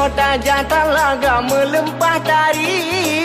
hota jantan laga melempah tari.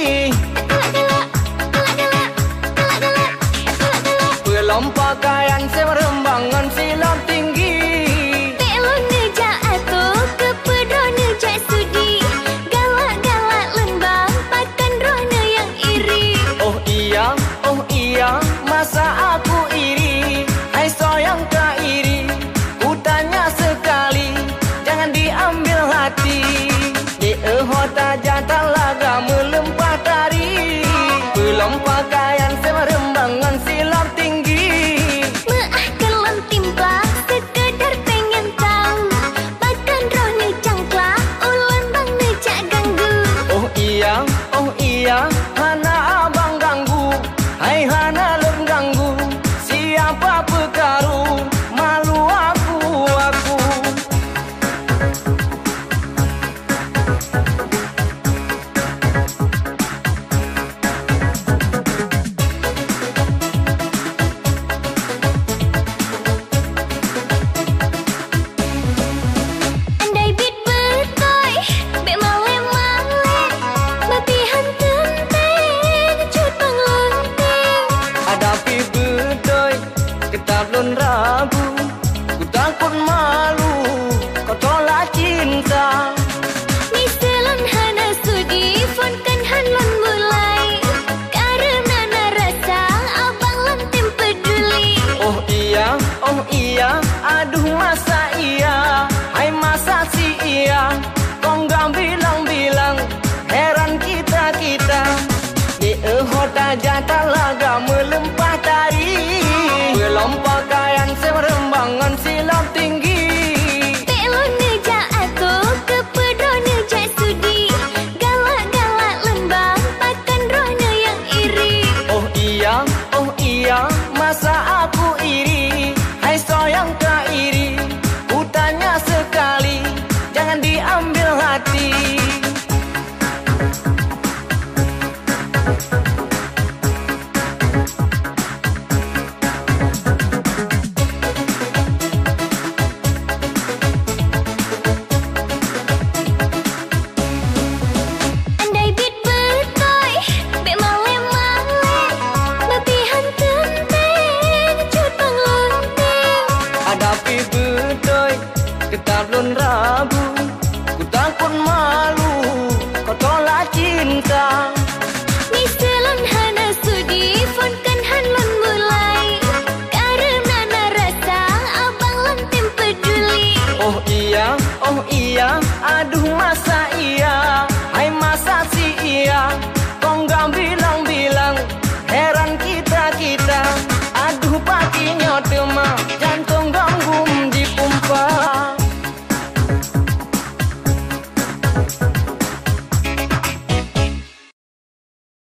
Belum pakaian serembangan silam tinggi. Pelo nejak atau kepedo nejak sudi. Galak-galak lembang pakan rohnya yang iri. Oh iya, masa aku iri? Hai sayang tak iri, ku tanya sekali, jangan diambil hati. Di hota jantan laga melempah tari. Belum pakaian serembangan silam tinggi. Maafkan lem timpla, sekedar pengen tahu. Pakan rohnya cangkla, ulan bang nejak ganggu. Oh iya, hana abang ganggu. Hai hana lem ganggu, siapa pekaru? Malu aku. Andai bit bertoy, bek male-male, babihan tenteng, cut bang lonteng. Ada pi bedoy, ketab lon rabu. Ku takut malu, kau tolak cinta. Ni selon hana sudi, fon kan hanlon mulai. Karena na rasa abang lantim peduli. Oh iya, aduh masa iya. Hai masa si iya, kau nggak bilang-bilang. Heran kita. Di hota jantan laga melempah tari. Belum pakaian serembangan silam tinggi. Pelo nejak atau kepedo nejak sudi. Galak-galak lembang pakan rohnya yang iri. Oh iya, masa aku iri? Hai sayang tak iri, ku tanya sekali, jangan diambil hati. Andai bit bertoy, bek male-male, babihan tenteng, cut bang lonteng. Ada pi bedoy, ketab lon rabu. Ku takut malu, kau tolak cinta. Ni selon hana sudi, fon kan hanlon mulai. Karena na rasa abang lantim peduli. Oh iya, aduh